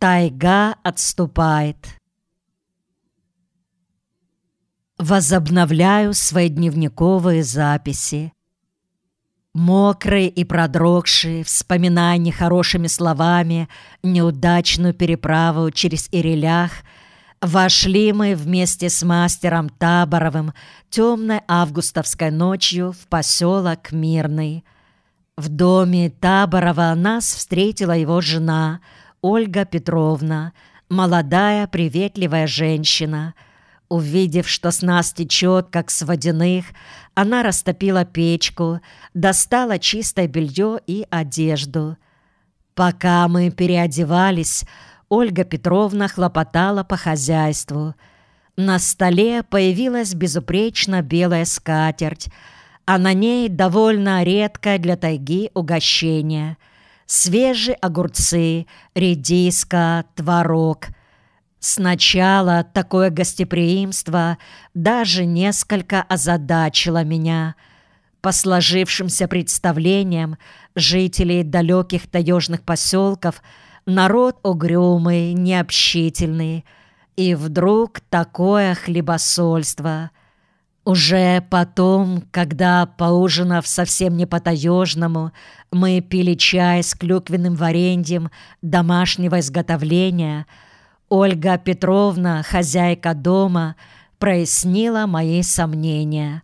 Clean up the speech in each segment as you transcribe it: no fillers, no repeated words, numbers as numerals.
Тайга отступает. Возобновляю свои дневниковые записи. Мокрые и продрогшие, вспоминая нехорошими словами неудачную переправу через Ирелях, вошли мы вместе с мастером Таборовым темной августовской ночью в поселок Мирный. В доме Таборова нас встретила его жена Ольга Петровна, молодая приветливая женщина. Увидев, что с нас течет, как с водяных, она растопила печку, достала чистое белье и одежду. Пока мы переодевались, Ольга Петровна хлопотала по хозяйству. На столе появилась безупречно белая скатерть, а на ней довольно редкое для тайги угощение: свежие огурцы, редиска, творог. Сначала такое гостеприимство даже несколько озадачило меня. По сложившимся представлениям жителей далеких таежных поселков народ угрюмый, необщительный. И вдруг такое хлебосольство. Уже потом, когда, поужинав совсем не по-таежному, мы пили чай с клюквенным вареньем домашнего изготовления, Ольга Петровна, хозяйка дома, прояснила мои сомнения.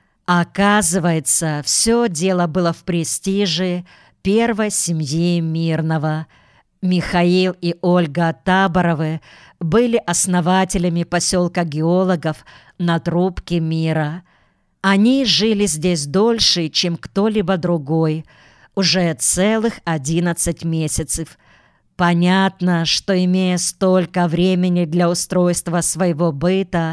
Оказывается, все дело было в престиже первой семьи Мирного. Михаил и Ольга Таборовы были основателями поселка геологов на Трубке Мира. Они жили здесь дольше, чем кто-либо другой, уже целых 11 месяцев. Понятно, что, имея столько времени для устройства своего быта,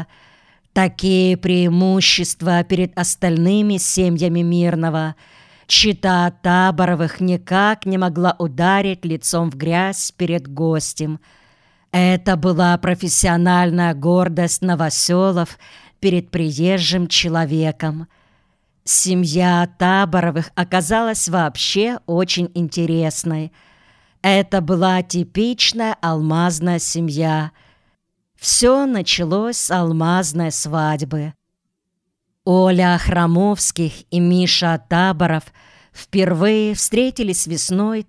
такие преимущества перед остальными семьями Мирного, чета Таборовых никак не могла ударить лицом в грязь перед гостем. Это была профессиональная гордость новоселов перед приезжим человеком. Семья Таборовых оказалась вообще очень интересной. Это была типичная алмазная семья. Все началось с алмазной свадьбы. Оля Храмовских и Миша Таборов впервые встретились весной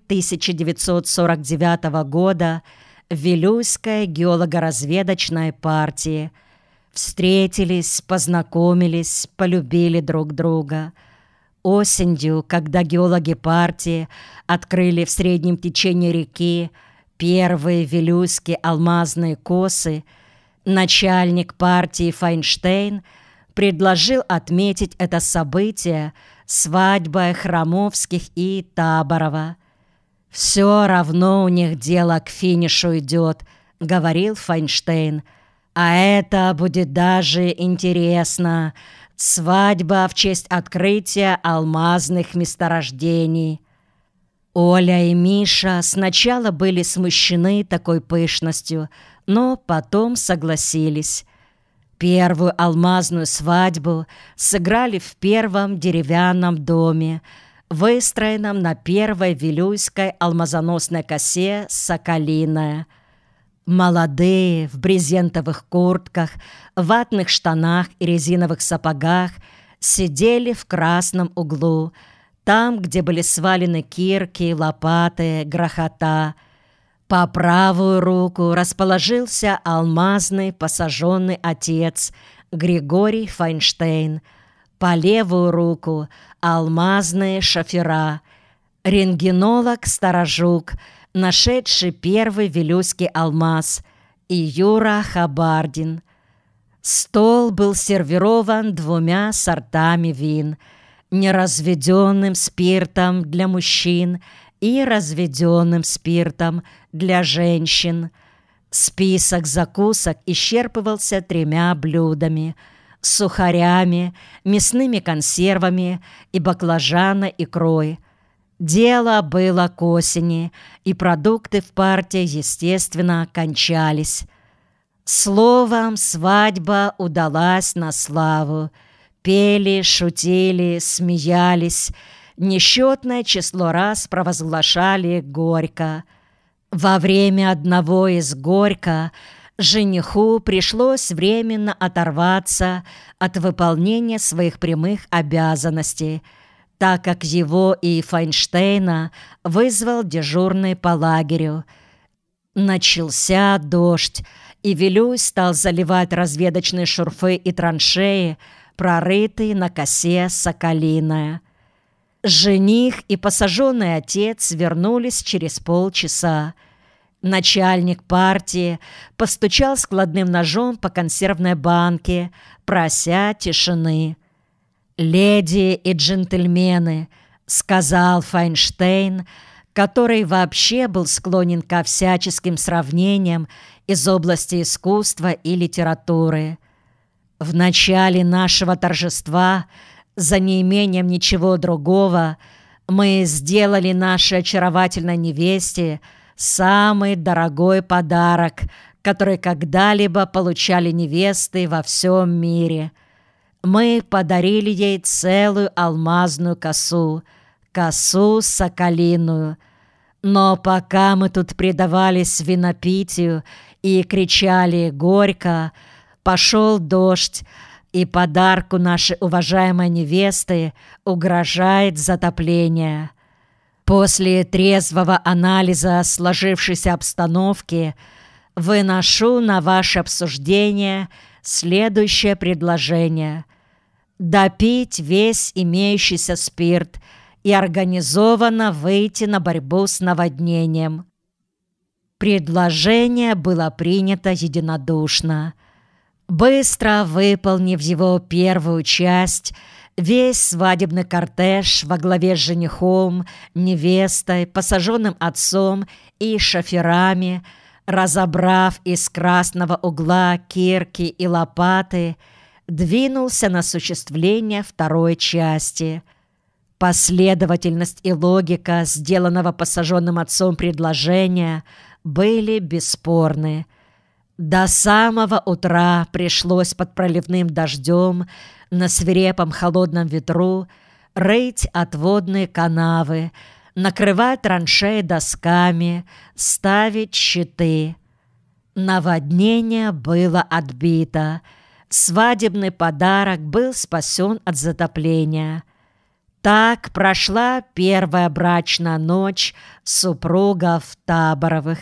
1949 года в Вилюйской геолого-разведочной партии. Встретились, познакомились, полюбили друг друга. Осенью, когда геологи партии открыли в среднем течении реки первые вилюйские алмазные косы, начальник партии Файнштейн предложил отметить это событие свадьбой Храмовских и Таборова. «Все равно у них дело к финишу идет», — говорил Файнштейн. «А это будет даже интересно. Свадьба в честь открытия алмазных месторождений». Оля и Миша сначала были смущены такой пышностью, но потом согласились. Первую алмазную свадьбу сыграли в первом деревянном доме, выстроенном на первой вилюйской алмазоносной косе «Соколиная». Молодые в брезентовых куртках, ватных штанах и резиновых сапогах сидели в красном углу, там, где были свалены кирки, лопаты, грохота. По правую руку расположился алмазный посаженный отец Григорий Файнштейн, по левую руку алмазные шофера, рентгенолог Старожук, нашедший первый вилюйский алмаз, и Юра Хабардин. Стол был сервирован 2 сортами вин: неразведенным спиртом для мужчин и разведенным спиртом для женщин. Список закусок исчерпывался 3 блюдами: сухарями, мясными консервами и баклажанной икрой. Дело было к осени, и продукты в партии, естественно, кончались. Словом, свадьба удалась на славу. Пели, шутили, смеялись. Несчетное число раз провозглашали горько: Во время одного из горька жениху пришлось временно оторваться от выполнения своих прямых обязанностей, так как его и Файнштейна вызвал дежурный по лагерю. Начался дождь, и Вилюй стал заливать разведочные шурфы и траншеи, прорытые на косе Соколиная. Жених и посаженный отец вернулись через полчаса. Начальник партии постучал складным ножом по консервной банке, прося тишины. «Леди и джентльмены», — сказал Файнштейн, который вообще был склонен ко всяческим сравнениям из области искусства и литературы. «В начале нашего торжества, за неимением ничего другого, мы сделали нашей очаровательной невесте самый дорогой подарок, который когда-либо получали невесты во всем мире. Мы подарили ей целую алмазную косу соколиную. Но пока мы тут предавались винопитию и кричали горько, пошел дождь, и подарку нашей уважаемой невесты угрожает затопление. После трезвого анализа сложившейся обстановки выношу на ваше обсуждение следующее предложение: допить весь имеющийся спирт и организованно выйти на борьбу с наводнением. Предложение было принято единодушно. Быстро выполнив его первую часть, весь свадебный кортеж во главе с женихом, невестой, посаженным отцом и шоферами, разобрав из красного угла кирки и лопаты, двинулся на осуществление второй части. Последовательность и логика сделанного посаженным отцом предложения были бесспорны. До самого утра пришлось под проливным дождем на свирепом холодном ветру рыть отводные канавы, накрывать траншеи досками, ставить щиты. Наводнение было отбито. Свадебный подарок был спасен от затопления. Так прошла первая брачная ночь супругов Таборовых.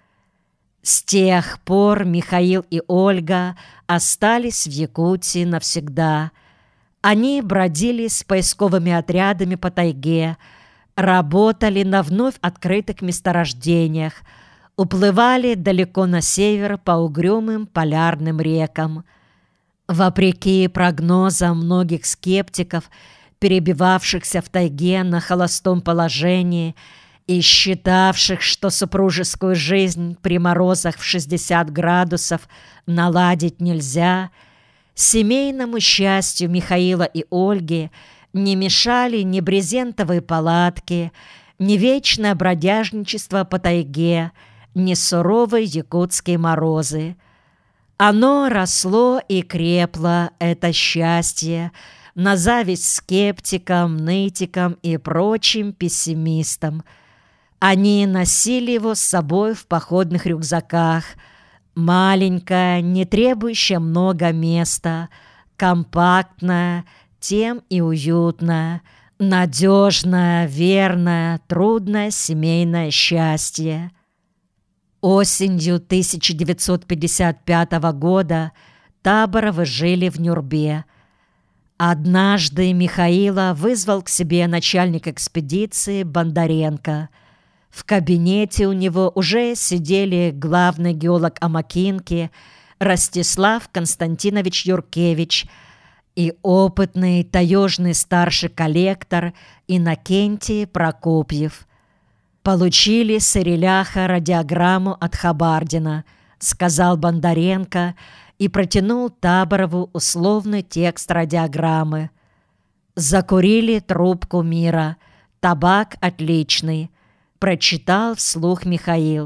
С тех пор Михаил и Ольга остались в Якутии навсегда. Они бродили с поисковыми отрядами по тайге, работали на вновь открытых месторождениях, уплывали далеко на север по угрюмым полярным рекам. Вопреки прогнозам многих скептиков, перебивавшихся в тайге на холостом положении и считавших, что супружескую жизнь при морозах в 60 градусов наладить нельзя, семейному счастью Михаила и Ольги не мешали ни брезентовые палатки, ни вечное бродяжничество по тайге, ни суровые якутские морозы. Оно росло и крепло, это счастье, на зависть скептикам, нытикам и прочим пессимистам. Они носили его с собой в походных рюкзаках. Маленькое, не требующее много места, компактное, тем и уютное, надежное, верное, трудное семейное счастье. Осенью 1955 года Таборовы жили в Нюрбе. Однажды Михаила вызвал к себе начальник экспедиции Бондаренко. В кабинете у него уже сидели главный геолог Амакинки Ростислав Константинович Юркевич и опытный таежный старший коллектор Иннокентий Прокопьев. «Получили с Иреляха радиограмму от Хабардина», — сказал Бондаренко и протянул Таборову условный текст радиограммы. «Закурили трубку мира. Табак отличный», — прочитал вслух Михаил.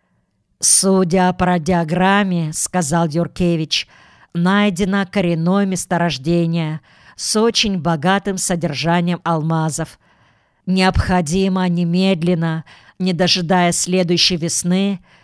«Судя по радиограмме, — сказал Юркевич, — найдено коренное месторождение с очень богатым содержанием алмазов. Необходимо немедленно, Не дожидая следующей весны,